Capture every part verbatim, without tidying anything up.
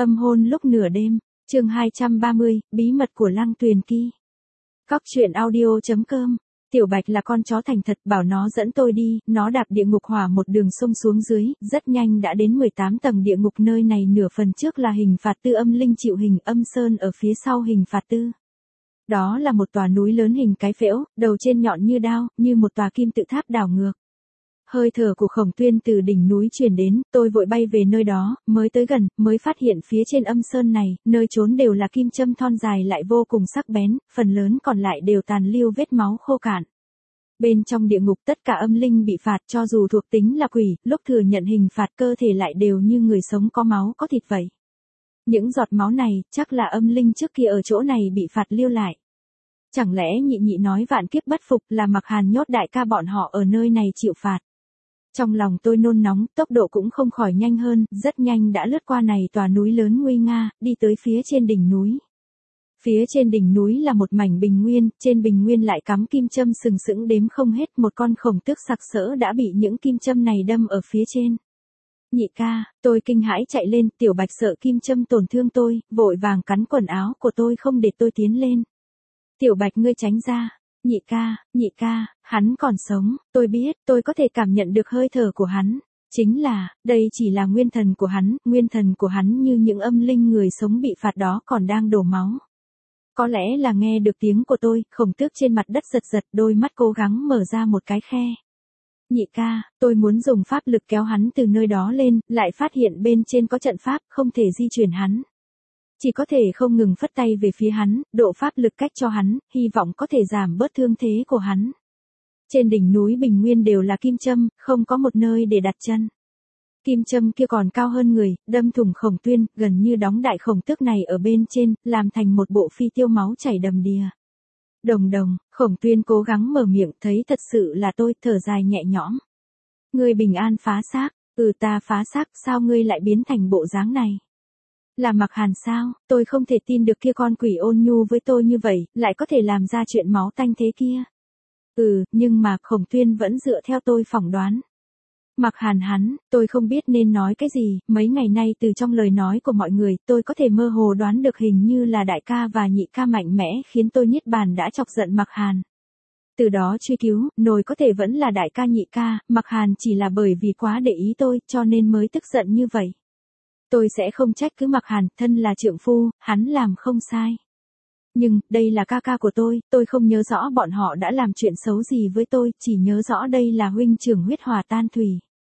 Âm hôn lúc nửa đêm, chương hai trăm ba mươi, bí mật của Lăng Tuyền Kỳ. Cóc truyện audio chấm com. Tiểu Bạch là con chó thành thật, bảo nó dẫn tôi đi, nó đạp địa ngục hỏa một đường sông xuống dưới, rất nhanh đã đến mười tám tầng địa ngục. Nơi này nửa phần trước là hình phạt tư âm linh chịu hình âm sơn, ở phía sau hình phạt tư. Đó là một tòa núi lớn hình cái phễu, đầu trên nhọn như đao, như một tòa kim tự tháp đảo ngược. Hơi thở của Khổng Tuyên từ đỉnh núi truyền đến, tôi vội bay về nơi đó, mới tới gần, mới phát hiện phía trên âm sơn này, nơi trốn đều là kim châm thon dài lại vô cùng sắc bén, phần lớn còn lại đều tàn lưu vết máu khô cạn. Bên trong địa ngục tất cả âm linh bị phạt, cho dù thuộc tính là quỷ, lúc thừa nhận hình phạt cơ thể lại đều như người sống có máu có thịt vậy. Những giọt máu này, chắc là âm linh trước kia ở chỗ này bị phạt lưu lại. Chẳng lẽ nhị nhị nói vạn kiếp bất phục là Mặc Hàn nhốt đại ca bọn họ ở nơi này chịu phạt? Trong lòng tôi nôn nóng, tốc độ cũng không khỏi nhanh hơn, rất nhanh đã lướt qua này tòa núi lớn nguy nga, đi tới phía trên đỉnh núi. Phía trên đỉnh núi là một mảnh bình nguyên, trên bình nguyên lại cắm kim châm sừng sững đếm không hết, một con khổng tước sặc sỡ đã bị những kim châm này đâm ở phía trên. Nhị ca, tôi kinh hãi chạy lên, Tiểu Bạch sợ kim châm tổn thương tôi, vội vàng cắn quần áo của tôi không để tôi tiến lên. Tiểu Bạch ngươi tránh ra. Nhị ca, nhị ca, hắn còn sống, tôi biết, tôi có thể cảm nhận được hơi thở của hắn. Chính là, đây chỉ là nguyên thần của hắn, nguyên thần của hắn như những âm linh người sống bị phạt đó còn đang đổ máu. Có lẽ là nghe được tiếng của tôi, khổng tước trên mặt đất giật giật, đôi mắt cố gắng mở ra một cái khe. Nhị ca, tôi muốn dùng pháp lực kéo hắn từ nơi đó lên, lại phát hiện bên trên có trận pháp, không thể di chuyển hắn. Chỉ có thể không ngừng phất tay về phía hắn, độ pháp lực cách cho hắn, hy vọng có thể giảm bớt thương thế của hắn. Trên đỉnh núi bình nguyên đều là kim châm, không có một nơi để đặt chân. Kim châm kia còn cao hơn người, đâm thủng Khổng Tuyên, gần như đóng đại khổng tước này ở bên trên, làm thành một bộ phi tiêu máu chảy đầm đìa. Đồng đồng, Khổng Tuyên cố gắng mở miệng, thấy thật sự là tôi, thở dài nhẹ nhõm. Ngươi bình an phá xác, ừ ta phá xác, sao ngươi lại biến thành bộ dáng này? Là Mặc Hàn sao? Tôi không thể tin được kia con quỷ ôn nhu với tôi như vậy, lại có thể làm ra chuyện máu tanh thế kia. Ừ, nhưng mà Khổng Tuyên vẫn dựa theo tôi phỏng đoán. Mặc Hàn hắn, tôi không biết nên nói cái gì, mấy ngày nay từ trong lời nói của mọi người, tôi có thể mơ hồ đoán được hình như là đại ca và nhị ca mạnh mẽ khiến tôi niết bàn đã chọc giận Mặc Hàn. Từ đó truy cứu, nồi có thể vẫn là đại ca nhị ca, Mặc Hàn chỉ là bởi vì quá để ý tôi, cho nên mới tức giận như vậy. Tôi sẽ không trách cứ Mặc Hàn, thân là trượng phu, hắn làm không sai. Nhưng, đây là ca ca của tôi, tôi không nhớ rõ bọn họ đã làm chuyện xấu gì với tôi, chỉ nhớ rõ đây là huynh trưởng huyết hòa tan thủy.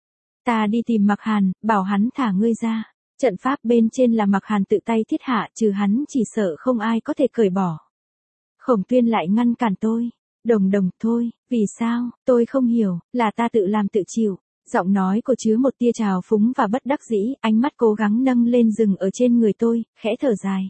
Ta đi tìm Mặc Hàn, bảo hắn thả ngươi ra. Trận pháp bên trên là Mặc Hàn tự tay thiết hạ, trừ hắn chỉ sợ không ai có thể cởi bỏ. Khổng Tuyên lại ngăn cản tôi. Đồng đồng, thôi, vì sao, tôi không hiểu, là ta tự làm tự chịu. Giọng nói cô chứa một tia trào phúng và bất đắc dĩ, ánh mắt cố gắng nâng lên dừng ở trên người tôi, khẽ thở dài.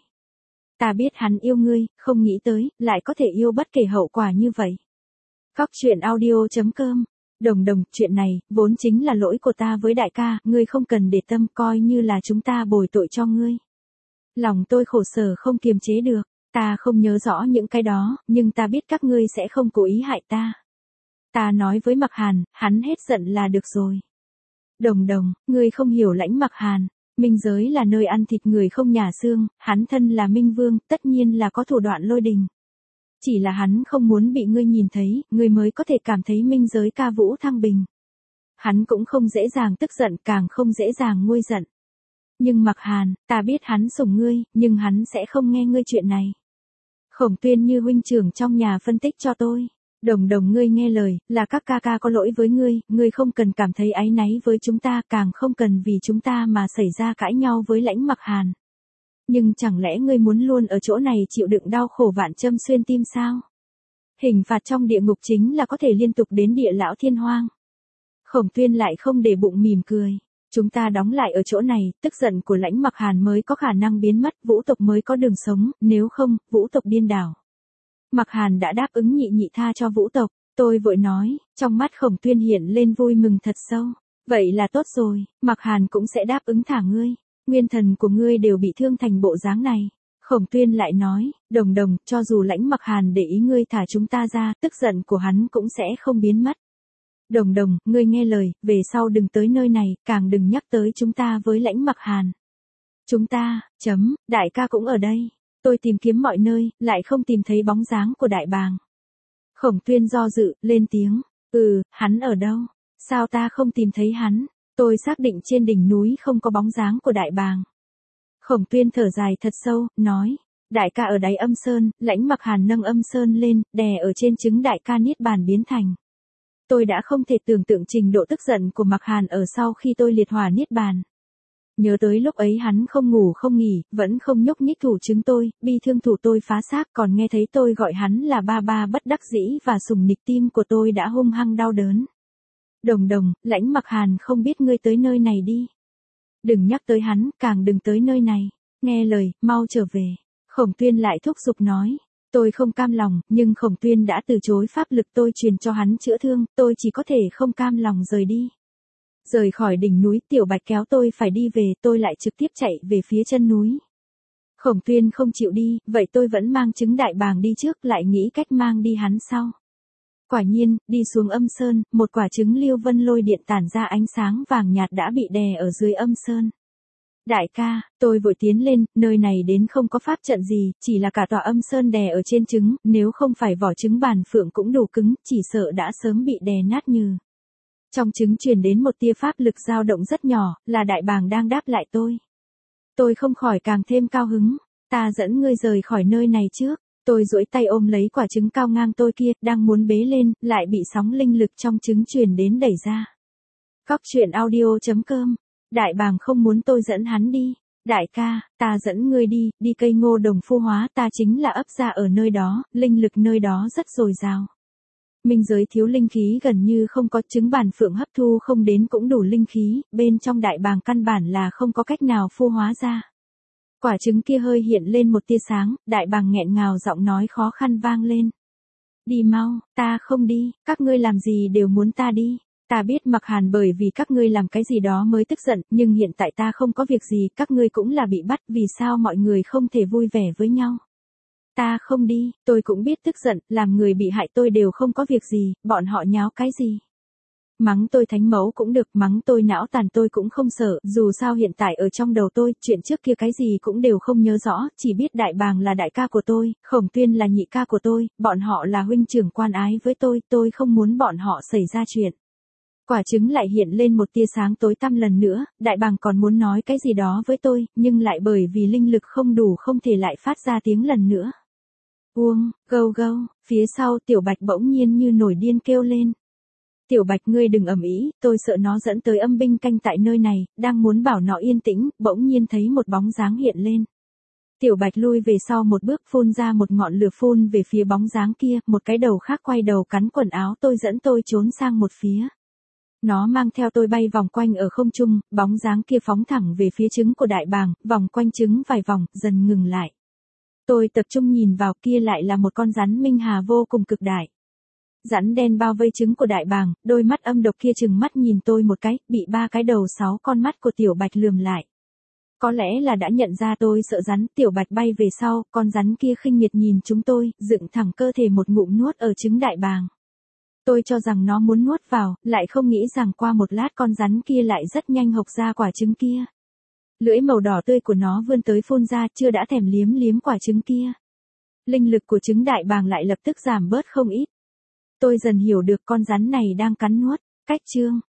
Ta biết hắn yêu ngươi, không nghĩ tới, lại có thể yêu bất kể hậu quả như vậy. Cóc truyện audio chấm com. Đồng đồng, chuyện này, vốn chính là lỗi của ta với đại ca, ngươi không cần để tâm, coi như là chúng ta bồi tội cho ngươi. Lòng tôi khổ sở không kiềm chế được, ta không nhớ rõ những cái đó, nhưng ta biết các ngươi sẽ không cố ý hại ta. Ta nói với Mặc Hàn, hắn hết giận là được rồi. Đồng đồng, ngươi không hiểu lãnh Mặc Hàn, minh giới là nơi ăn thịt người không nhả xương, hắn thân là minh vương, tất nhiên là có thủ đoạn lôi đình. Chỉ là hắn không muốn bị ngươi nhìn thấy, ngươi mới có thể cảm thấy minh giới ca vũ thăng bình. Hắn cũng không dễ dàng tức giận, càng không dễ dàng nguôi giận. Nhưng Mặc Hàn, ta biết hắn sủng ngươi, nhưng hắn sẽ không nghe ngươi chuyện này. Khổng Tuyên như huynh trưởng trong nhà phân tích cho tôi. Đồng đồng ngươi nghe lời, là các ca ca có lỗi với ngươi, ngươi không cần cảm thấy áy náy với chúng ta, càng không cần vì chúng ta mà xảy ra cãi nhau với lãnh Mặc Hàn. Nhưng chẳng lẽ ngươi muốn luôn ở chỗ này chịu đựng đau khổ vạn châm xuyên tim sao? Hình phạt trong địa ngục chính là có thể liên tục đến địa lão thiên hoang. Khổng Tuyên lại không để bụng mỉm cười. Chúng ta đóng lại ở chỗ này, tức giận của lãnh Mặc Hàn mới có khả năng biến mất, vũ tộc mới có đường sống, nếu không, vũ tộc điên đảo. Mặc Hàn đã đáp ứng nhị nhị tha cho vũ tộc, tôi vội nói, trong mắt Khổng Tuyên hiện lên vui mừng thật sâu. Vậy là tốt rồi, Mặc Hàn cũng sẽ đáp ứng thả ngươi, nguyên thần của ngươi đều bị thương thành bộ dáng này. Khổng Tuyên lại nói, đồng đồng, cho dù lãnh Mặc Hàn để ý ngươi thả chúng ta ra, tức giận của hắn cũng sẽ không biến mất. Đồng đồng, ngươi nghe lời, về sau đừng tới nơi này, càng đừng nhắc tới chúng ta với lãnh Mặc Hàn. Chúng ta, chấm, đại ca cũng ở đây. Tôi tìm kiếm mọi nơi, lại không tìm thấy bóng dáng của đại bàng. Khổng Tuyên do dự, lên tiếng. Ừ, hắn ở đâu? Sao ta không tìm thấy hắn? Tôi xác định trên đỉnh núi không có bóng dáng của đại bàng. Khổng Tuyên thở dài thật sâu, nói. Đại ca ở đáy âm sơn, Lãnh Mặc Hàn nâng âm sơn lên, đè ở trên trứng đại ca niết bàn biến thành. Tôi đã không thể tưởng tượng trình độ tức giận của Mặc Hàn ở sau khi tôi liệt hỏa niết bàn. Nhớ tới lúc ấy hắn không ngủ không nghỉ, vẫn không nhúc nhích thủ trứng tôi, bi thương thủ tôi phá xác, còn nghe thấy tôi gọi hắn là ba ba bất đắc dĩ và sùng nịch, tim của tôi đã hung hăng đau đớn. Đồng Đồng, Lãnh Mặc Hàn không biết ngươi tới nơi này đi. Đừng nhắc tới hắn, càng đừng tới nơi này. Nghe lời, mau trở về. Khổng Tuyên lại thúc giục nói. Tôi không cam lòng, nhưng Khổng Tuyên đã từ chối pháp lực tôi truyền cho hắn chữa thương, tôi chỉ có thể không cam lòng rời đi. Rời khỏi đỉnh núi, Tiểu Bạch kéo tôi phải đi về, tôi lại trực tiếp chạy về phía chân núi. Khổng Tuyên không chịu đi, vậy tôi vẫn mang trứng đại bàng đi trước, lại nghĩ cách mang đi hắn sau. Quả nhiên, đi xuống âm sơn, một quả trứng Liêu Vân Lôi Điện tản ra ánh sáng vàng nhạt đã bị đè ở dưới âm sơn. Đại ca, tôi vội tiến lên, nơi này đến không có pháp trận gì, chỉ là cả tòa âm sơn đè ở trên trứng, nếu không phải vỏ trứng bàn phượng cũng đủ cứng, chỉ sợ đã sớm bị đè nát như. Trong trứng truyền đến một tia pháp lực dao động rất nhỏ, là đại bàng đang đáp lại tôi. Tôi không khỏi càng thêm cao hứng, ta dẫn ngươi rời khỏi nơi này trước. Tôi duỗi tay ôm lấy quả trứng cao ngang tôi kia, đang muốn bế lên, lại bị sóng linh lực trong trứng truyền đến đẩy ra. Cóc truyện audio chấm com. Đại bàng không muốn tôi dẫn hắn đi. Đại ca, ta dẫn ngươi đi, đi cây ngô đồng phu hóa, ta chính là ấp ra ở nơi đó, linh lực nơi đó rất dồi dào. Minh giới thiếu linh khí gần như không có, trứng bàn phượng hấp thu không đến cũng đủ linh khí, bên trong đại bàng căn bản là không có cách nào phu hóa ra. Quả trứng kia hơi hiện lên một tia sáng, đại bàng nghẹn ngào giọng nói khó khăn vang lên. Đi mau, ta không đi, các ngươi làm gì đều muốn ta đi. Ta biết Mặc Hàn bởi vì các ngươi làm cái gì đó mới tức giận, nhưng hiện tại ta không có việc gì, các ngươi cũng là bị bắt, vì sao mọi người không thể vui vẻ với nhau. Ta không đi, tôi cũng biết tức giận, làm người bị hại tôi đều không có việc gì, bọn họ nháo cái gì. Mắng tôi thánh mẫu cũng được, mắng tôi não tàn tôi cũng không sợ, dù sao hiện tại ở trong đầu tôi, chuyện trước kia cái gì cũng đều không nhớ rõ, chỉ biết đại bàng là đại ca của tôi, Khổng Tuyên là nhị ca của tôi, bọn họ là huynh trưởng quan ái với tôi, tôi không muốn bọn họ xảy ra chuyện. Quả trứng lại hiện lên một tia sáng tối tăm lần nữa, đại bàng còn muốn nói cái gì đó với tôi, nhưng lại bởi vì linh lực không đủ không thể lại phát ra tiếng lần nữa. Uông, gâu gâu, phía sau Tiểu Bạch bỗng nhiên như nổi điên kêu lên. Tiểu Bạch ngươi đừng ầm ĩ, tôi sợ nó dẫn tới âm binh canh tại nơi này, đang muốn bảo nó yên tĩnh, bỗng nhiên thấy một bóng dáng hiện lên. Tiểu Bạch lui về sau một bước, phun ra một ngọn lửa phun về phía bóng dáng kia, một cái đầu khác quay đầu cắn quần áo tôi dẫn tôi trốn sang một phía. Nó mang theo tôi bay vòng quanh ở không trung, bóng dáng kia phóng thẳng về phía trứng của đại bàng, vòng quanh trứng vài vòng, dần ngừng lại. Tôi tập trung nhìn vào, kia lại là một con rắn minh hà vô cùng cực đại. Rắn đen bao vây trứng của đại bàng, đôi mắt âm độc kia trừng mắt nhìn tôi một cái, bị ba cái đầu sáu con mắt của Tiểu Bạch lườm lại. Có lẽ là đã nhận ra tôi sợ rắn, Tiểu Bạch bay về sau, con rắn kia khinh miệt nhìn chúng tôi, dựng thẳng cơ thể một ngụm nuốt ở trứng đại bàng. Tôi cho rằng nó muốn nuốt vào, lại không nghĩ rằng qua một lát con rắn kia lại rất nhanh hộc ra quả trứng kia. Lưỡi màu đỏ tươi của nó vươn tới phun ra, chưa đã thèm liếm liếm quả trứng kia. Linh lực của trứng đại bàng lại lập tức giảm bớt không ít. Tôi dần hiểu được con rắn này đang cắn nuốt. Cách chương